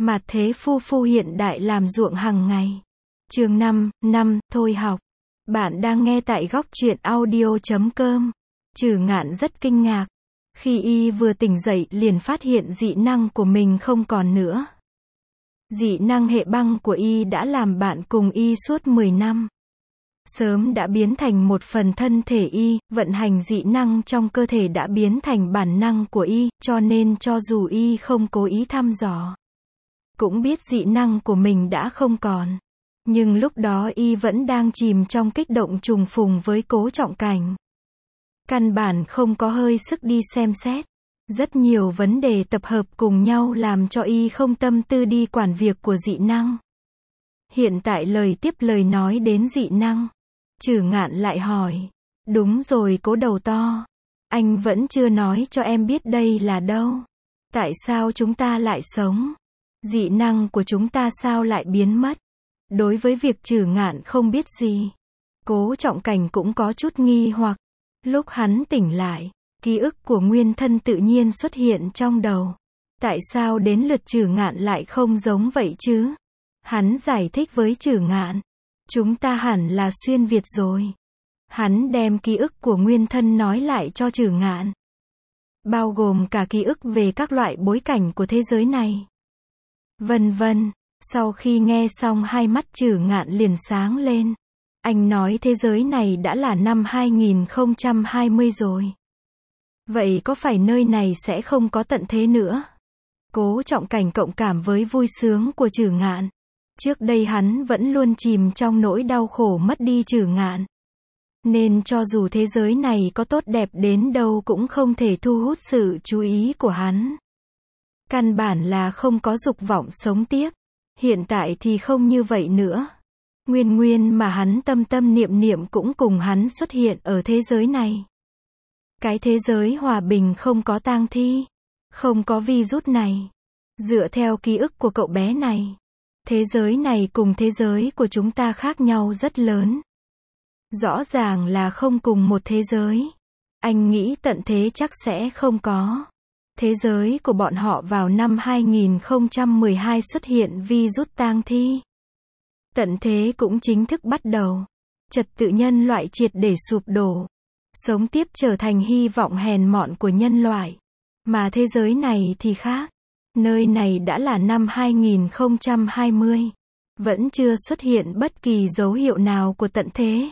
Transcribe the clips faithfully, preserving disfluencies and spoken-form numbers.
Mạt thế phu phu hiện đại làm ruộng hàng ngày. Chương năm, năm, thôi học. Bạn đang nghe tại góc truyện audio chấm com. Trừ Ngạn rất kinh ngạc. Khi y vừa tỉnh dậy liền phát hiện dị năng của mình không còn nữa. Dị năng hệ băng của y đã làm bạn cùng y suốt mười năm. Sớm đã biến thành một phần thân thể y, vận hành dị năng trong cơ thể đã biến thành bản năng của y, cho nên cho dù y không cố ý thăm dò, cũng biết dị năng của mình đã không còn. Nhưng lúc đó y vẫn đang chìm trong kích động trùng phùng với Cố Trọng Cảnh. Căn bản không có hơi sức đi xem xét. Rất nhiều vấn đề tập hợp cùng nhau làm cho y không tâm tư đi quản việc của dị năng. Hiện tại lời tiếp lời nói đến dị năng. Trừ Ngạn lại hỏi. Đúng rồi Cố đầu to. Anh vẫn chưa nói cho em biết đây là đâu. Tại sao chúng ta lại sống? Dị năng của chúng ta sao lại biến mất? Đối với việc Trừ Ngạn không biết gì, Cố Trọng Cảnh cũng có chút nghi hoặc. Lúc hắn tỉnh lại, ký ức của nguyên thân tự nhiên xuất hiện trong đầu. Tại sao đến lượt Trừ Ngạn lại không giống vậy chứ? Hắn giải thích với Trừ Ngạn. Chúng ta hẳn là xuyên Việt rồi. Hắn đem ký ức của nguyên thân nói lại cho Trừ Ngạn. Bao gồm cả ký ức về các loại bối cảnh của thế giới này. Vân vân. Sau khi nghe xong hai mắt Trừ Ngạn liền sáng lên. Anh nói thế giới này đã là năm hai nghìn không trăm hai mươi rồi. Vậy có phải nơi này sẽ không có tận thế nữa? Cố Trọng Cảnh cộng cảm với vui sướng của Trừ Ngạn. Trước đây hắn vẫn luôn chìm trong nỗi đau khổ mất đi Trừ Ngạn. Nên cho dù thế giới này có tốt đẹp đến đâu cũng không thể thu hút sự chú ý của hắn. Căn bản là không có dục vọng sống tiếp. Hiện tại thì không như vậy nữa. Nguyên nguyên mà hắn tâm tâm niệm niệm cũng cùng hắn xuất hiện ở thế giới này. Cái thế giới hòa bình không có tang thi, không có virus này. Dựa theo ký ức của cậu bé này, thế giới này cùng thế giới của chúng ta khác nhau rất lớn. Rõ ràng là không cùng một thế giới. Anh nghĩ tận thế chắc sẽ không có. Thế giới của bọn họ vào năm hai nghìn không trăm mười hai xuất hiện virus tang thi. Tận thế cũng chính thức bắt đầu. Trật tự nhân loại triệt để sụp đổ. Sống tiếp trở thành hy vọng hèn mọn của nhân loại. Mà thế giới này thì khác. Nơi này đã là năm hai nghìn không trăm hai mươi. Vẫn chưa xuất hiện bất kỳ dấu hiệu nào của tận thế.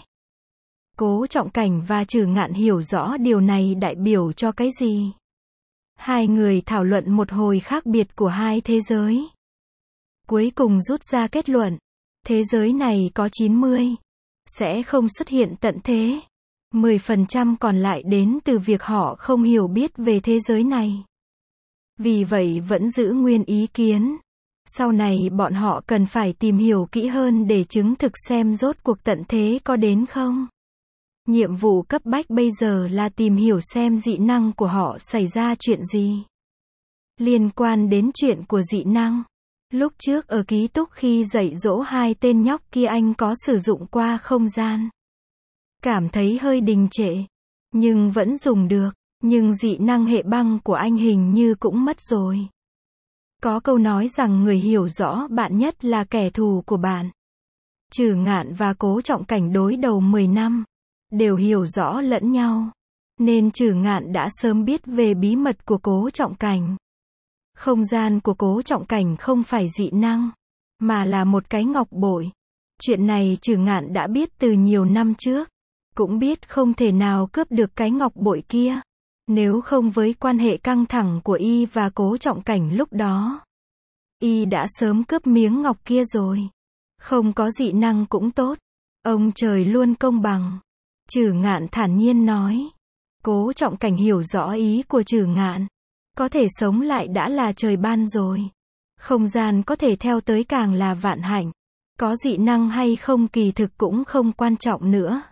Cố Trọng Cảnh và Trừ Ngạn hiểu rõ điều này đại biểu cho cái gì. Hai người thảo luận một hồi khác biệt của hai thế giới. Cuối cùng rút ra kết luận. Thế giới này có chín mươi. Sẽ không xuất hiện tận thế. mười phần trăm còn lại đến từ việc họ không hiểu biết về thế giới này. Vì vậy vẫn giữ nguyên ý kiến. Sau này bọn họ cần phải tìm hiểu kỹ hơn để chứng thực xem rốt cuộc tận thế có đến không. Nhiệm vụ cấp bách bây giờ là tìm hiểu xem dị năng của họ xảy ra chuyện gì. Liên quan đến chuyện của dị năng. Lúc trước ở ký túc khi dạy dỗ hai tên nhóc kia anh có sử dụng qua không gian. Cảm thấy hơi đình trệ. Nhưng vẫn dùng được. Nhưng dị năng hệ băng của anh hình như cũng mất rồi. Có câu nói rằng người hiểu rõ bạn nhất là kẻ thù của bạn. Trừ Ngạn và Cố Trọng Cảnh đối đầu mười năm. Đều hiểu rõ lẫn nhau. Nên Trừ Ngạn đã sớm biết về bí mật của Cố Trọng Cảnh. Không gian của Cố Trọng Cảnh không phải dị năng, mà là một cái ngọc bội. Chuyện này Trừ Ngạn đã biết từ nhiều năm trước. Cũng biết không thể nào cướp được cái ngọc bội kia. Nếu không với quan hệ căng thẳng của y và Cố Trọng Cảnh lúc đó. Y đã sớm cướp miếng ngọc kia rồi. Không có dị năng cũng tốt. Ông trời luôn công bằng. Trừ Ngạn thản nhiên nói. Cố Trọng Cảnh hiểu rõ ý của Trừ Ngạn. Có thể sống lại đã là trời ban rồi. Không gian có thể theo tới càng là vạn hạnh. Có dị năng hay không kỳ thực cũng không quan trọng nữa.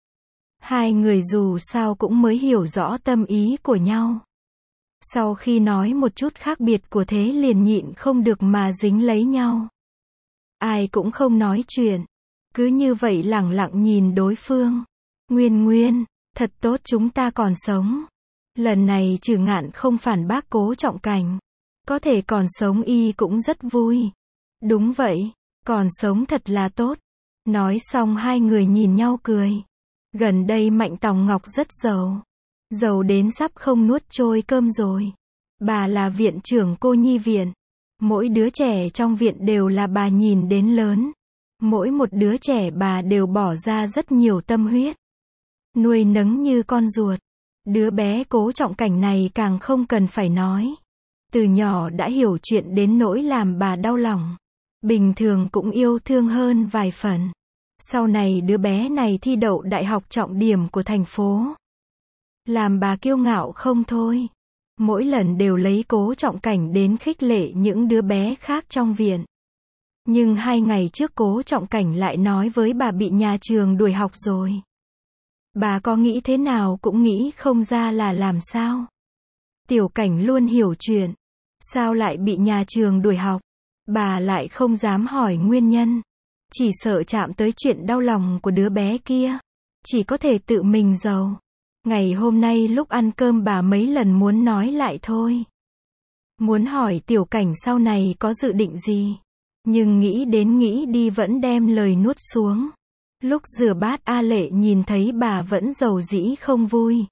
Hai người dù sao cũng mới hiểu rõ tâm ý của nhau. Sau khi nói một chút khác biệt của thế liền nhịn không được mà dính lấy nhau. Ai cũng không nói chuyện. Cứ như vậy lẳng lặng nhìn đối phương. Nguyên Nguyên, thật tốt chúng ta còn sống. Lần này Trừ Ngạn không phản bác Cố Trọng Cảnh. Có thể còn sống y cũng rất vui. Đúng vậy, còn sống thật là tốt. Nói xong hai người nhìn nhau cười. Gần đây Mạnh Tòng Ngọc rất giàu. Giàu đến sắp không nuốt trôi cơm rồi. Bà là viện trưởng cô nhi viện. Mỗi đứa trẻ trong viện đều là bà nhìn đến lớn. Mỗi một đứa trẻ bà đều bỏ ra rất nhiều tâm huyết. Nuôi nấng như con ruột. Đứa bé Cố Trọng Cảnh này càng không cần phải nói. Từ nhỏ đã hiểu chuyện đến nỗi làm bà đau lòng. Bình thường cũng yêu thương hơn vài phần. Sau này đứa bé này thi đậu đại học trọng điểm của thành phố. Làm bà kiêu ngạo không thôi. Mỗi lần đều lấy Cố Trọng Cảnh đến khích lệ những đứa bé khác trong viện. Nhưng hai ngày trước Cố Trọng Cảnh lại nói với bà bị nhà trường đuổi học rồi. Bà có nghĩ thế nào cũng nghĩ không ra là làm sao. Tiểu Cảnh luôn hiểu chuyện. Sao lại bị nhà trường đuổi học? Bà lại không dám hỏi nguyên nhân. Chỉ sợ chạm tới chuyện đau lòng của đứa bé kia. Chỉ có thể tự mình giàu. Ngày hôm nay lúc ăn cơm bà mấy lần muốn nói lại thôi. Muốn hỏi Tiểu Cảnh sau này có dự định gì. Nhưng nghĩ đến nghĩ đi vẫn đem lời nuốt xuống. Lúc rửa bát A Lệ nhìn thấy bà vẫn giàu dĩ không vui.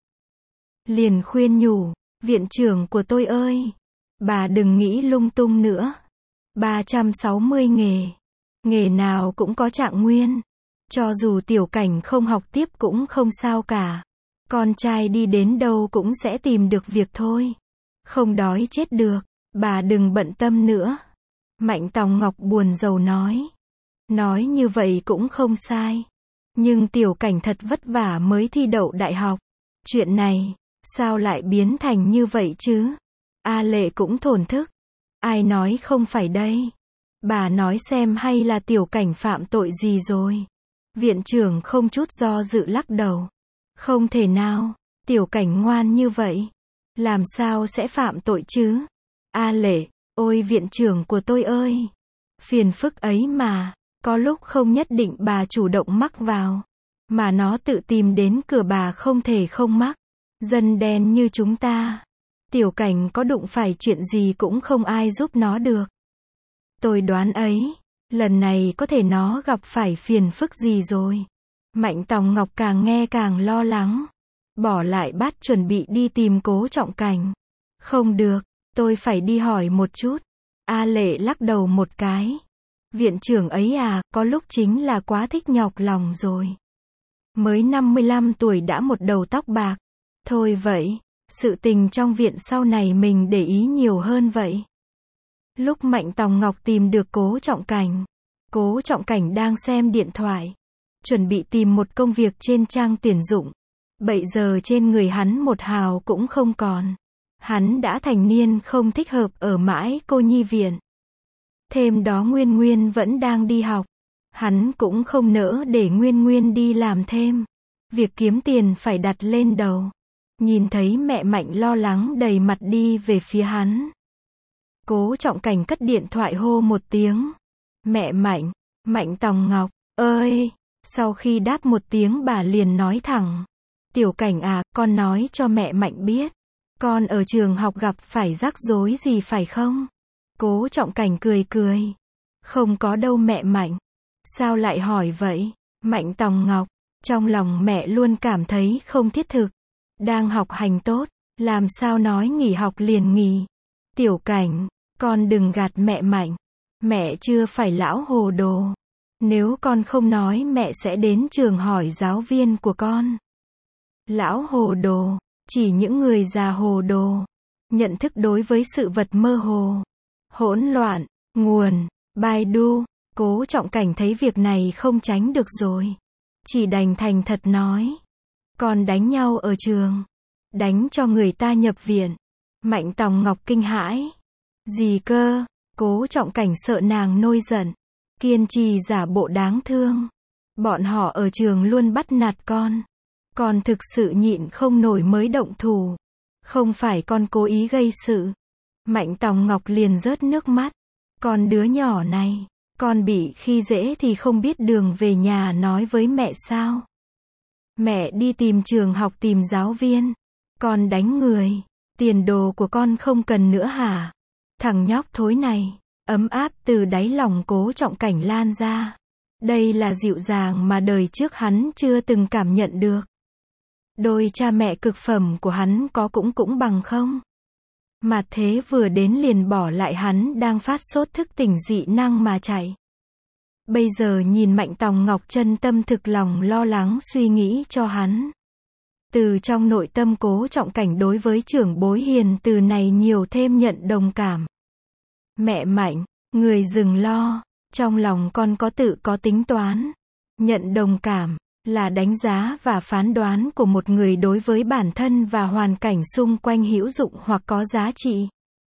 Liền khuyên nhủ, viện trưởng của tôi ơi. Bà đừng nghĩ lung tung nữa. ba trăm sáu mươi nghề. Nghề nào cũng có trạng nguyên. Cho dù Tiểu Cảnh không học tiếp cũng không sao cả. Con trai đi đến đâu cũng sẽ tìm được việc thôi. Không đói chết được. Bà đừng bận tâm nữa. Mạnh Tòng Ngọc buồn rầu nói. Nói như vậy cũng không sai. Nhưng Tiểu Cảnh thật vất vả mới thi đậu đại học. Chuyện này, sao lại biến thành như vậy chứ? A Lệ cũng thổn thức. Ai nói không phải đây? Bà nói xem hay là Tiểu Cảnh phạm tội gì rồi? Viện trưởng không chút do dự lắc đầu. Không thể nào, Tiểu Cảnh ngoan như vậy. Làm sao sẽ phạm tội chứ? A Lệ, ôi viện trưởng của tôi ơi! Phiền phức ấy mà, có lúc không nhất định bà chủ động mắc vào. Mà nó tự tìm đến cửa bà không thể không mắc. Dân đen như chúng ta. Tiểu Cảnh có đụng phải chuyện gì cũng không ai giúp nó được. Tôi đoán ấy, lần này có thể nó gặp phải phiền phức gì rồi. Mạnh Tòng Ngọc càng nghe càng lo lắng. Bỏ lại bát chuẩn bị đi tìm Cố Trọng Cảnh. Không được, tôi phải đi hỏi một chút. A Lệ lắc đầu một cái. Viện trưởng ấy à, có lúc chính là quá thích nhọc lòng rồi. Mới năm mươi lăm tuổi đã một đầu tóc bạc. Thôi vậy, sự tình trong viện sau này mình để ý nhiều hơn vậy. Lúc Mạnh Tòng Ngọc tìm được Cố Trọng Cảnh. Cố Trọng Cảnh đang xem điện thoại. Chuẩn bị tìm một công việc trên trang tuyển dụng. Bây giờ trên người hắn một hào cũng không còn. Hắn đã thành niên không thích hợp ở mãi cô nhi viện. Thêm đó Nguyên Nguyên vẫn đang đi học. Hắn cũng không nỡ để Nguyên Nguyên đi làm thêm. Việc kiếm tiền phải đặt lên đầu. Nhìn thấy mẹ Mạnh lo lắng đầy mặt đi về phía hắn. Cố Trọng Cảnh cất điện thoại hô một tiếng. Mẹ Mạnh, Mạnh Tòng Ngọc, ơi! Sau khi đáp một tiếng bà liền nói thẳng. Tiểu Cảnh à, con nói cho mẹ Mạnh biết. Con ở trường học gặp phải rắc rối gì phải không? Cố Trọng Cảnh cười cười. Không có đâu mẹ Mạnh. Sao lại hỏi vậy? Mạnh Tòng Ngọc, trong lòng mẹ luôn cảm thấy không thiết thực. Đang học hành tốt, làm sao nói nghỉ học liền nghỉ. Tiểu Cảnh, con đừng gạt mẹ Mạnh. Mẹ chưa phải lão hồ đồ. Nếu con không nói mẹ sẽ đến trường hỏi giáo viên của con. Lão hồ đồ, chỉ những người già hồ đồ. Nhận thức đối với sự vật mơ hồ. Hỗn loạn, nguồn, Baidu. Cố Trọng Cảnh thấy việc này không tránh được rồi. Chỉ đành thành thật nói. Con đánh nhau ở trường. Đánh cho người ta nhập viện. Mạnh Tòng Ngọc kinh hãi. Gì cơ? Cố Trọng Cảnh sợ nàng nổi giận. Kiên trì giả bộ đáng thương. Bọn họ ở trường luôn bắt nạt con. Con thực sự nhịn không nổi mới động thủ. Không phải con cố ý gây sự. Mạnh Tòng Ngọc liền rớt nước mắt. Con đứa nhỏ này, con bị khi dễ thì không biết đường về nhà nói với mẹ sao? Mẹ đi tìm trường học tìm giáo viên. Con đánh người. Tiền đồ của con không cần nữa hả? Thằng nhóc thối này, ấm áp từ đáy lòng Cố Trọng Cảnh lan ra. Đây là dịu dàng mà đời trước hắn chưa từng cảm nhận được. Đôi cha mẹ cực phẩm của hắn có cũng cũng bằng không. Mà thế vừa đến liền bỏ lại hắn đang phát sốt thức tỉnh dị năng mà chạy. Bây giờ nhìn Mạnh Tòng Ngọc chân tâm thực lòng lo lắng suy nghĩ cho hắn. Từ trong nội tâm Cố Trọng Cảnh đối với trưởng bối hiền từ này nhiều thêm nhận đồng cảm. Mẹ Mạnh, người đừng lo, trong lòng con có tự có tính toán. Nhận đồng cảm là đánh giá và phán đoán của một người đối với bản thân và hoàn cảnh xung quanh hữu dụng hoặc có giá trị.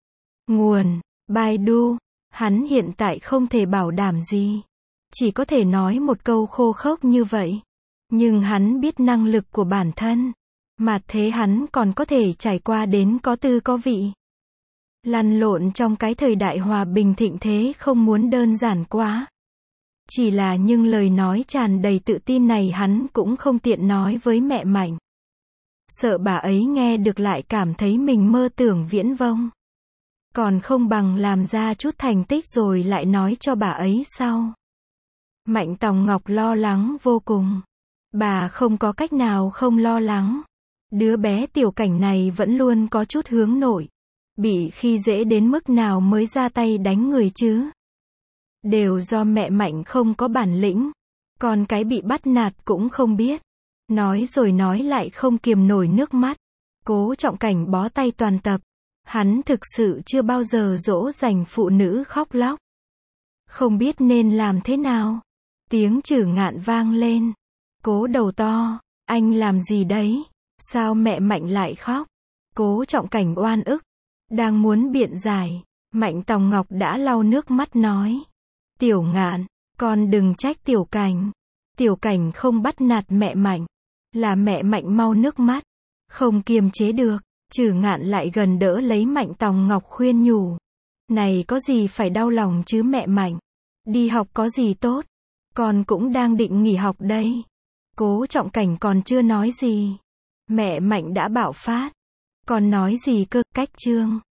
Nguồn: Baidu. Hắn hiện tại không thể bảo đảm gì, chỉ có thể nói một câu khô khốc như vậy. Nhưng hắn biết năng lực của bản thân, mà thế hắn còn có thể trải qua đến có tư có vị. Lăn lộn trong cái thời đại hòa bình thịnh thế không muốn đơn giản quá. Chỉ là nhưng lời nói tràn đầy tự tin này hắn cũng không tiện nói với mẹ Mạnh. Sợ bà ấy nghe được lại cảm thấy mình mơ tưởng viễn vông. Còn không bằng làm ra chút thành tích rồi lại nói cho bà ấy sau. Mạnh Tòng Ngọc lo lắng vô cùng. Bà không có cách nào không lo lắng. Đứa bé Tiểu Cảnh này vẫn luôn có chút hướng nội. Bị khi dễ đến mức nào mới ra tay đánh người chứ? Đều do mẹ Mạnh không có bản lĩnh. Còn cái bị bắt nạt cũng không biết. Nói rồi nói lại không kiềm nổi nước mắt. Cố Trọng Cảnh bó tay toàn tập. Hắn thực sự chưa bao giờ dỗ dành phụ nữ khóc lóc. Không biết nên làm thế nào. Tiếng Trử Ngạn vang lên. Cố đầu to, anh làm gì đấy? Sao mẹ Mạnh lại khóc? Cố Trọng Cảnh oan ức. Đang muốn biện giải. Mạnh Tòng Ngọc đã lau nước mắt nói. Tiểu Ngạn, con đừng trách Tiểu Cảnh. Tiểu Cảnh không bắt nạt mẹ Mạnh. Là mẹ Mạnh mau nước mắt. Không kiềm chế được. Trử Ngạn lại gần đỡ lấy Mạnh Tòng Ngọc khuyên nhủ. Này có gì phải đau lòng chứ mẹ Mạnh. Đi học có gì tốt. Con cũng đang định nghỉ học đây. Cố Trọng Cảnh còn chưa nói gì. Mẹ Mạnh đã bạo phát. Còn nói gì cơ, cách chương.